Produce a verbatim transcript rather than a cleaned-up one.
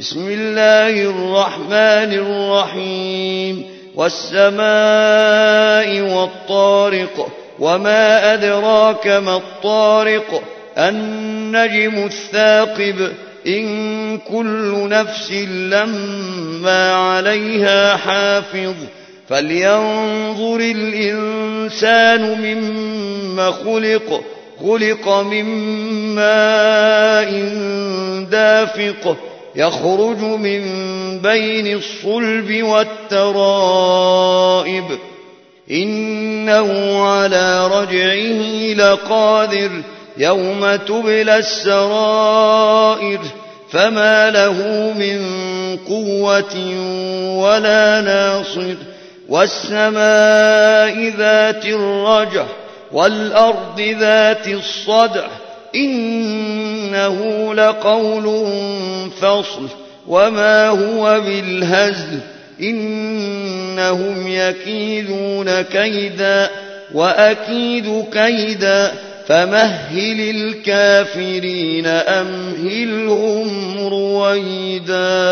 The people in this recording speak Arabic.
بسم الله الرحمن الرحيم والسماء والطارق وما أدراك ما الطارق النجم الثاقب إن كل نفس لما عليها حافظ فلينظر الإنسان مما خلق خلق من ماء دافق يخرج من بين الصلب والترائب إنه على رجعه لقادر يوم تبلى السرائر فما له من قوة ولا ناصر والسماء ذات الرجع والأرض ذات الصدع إنه لقول فصل وما هو بالهزل إنهم يكيدون كيدا وأكيد كيدا فمهل الكافرين أمهلهم رويدا.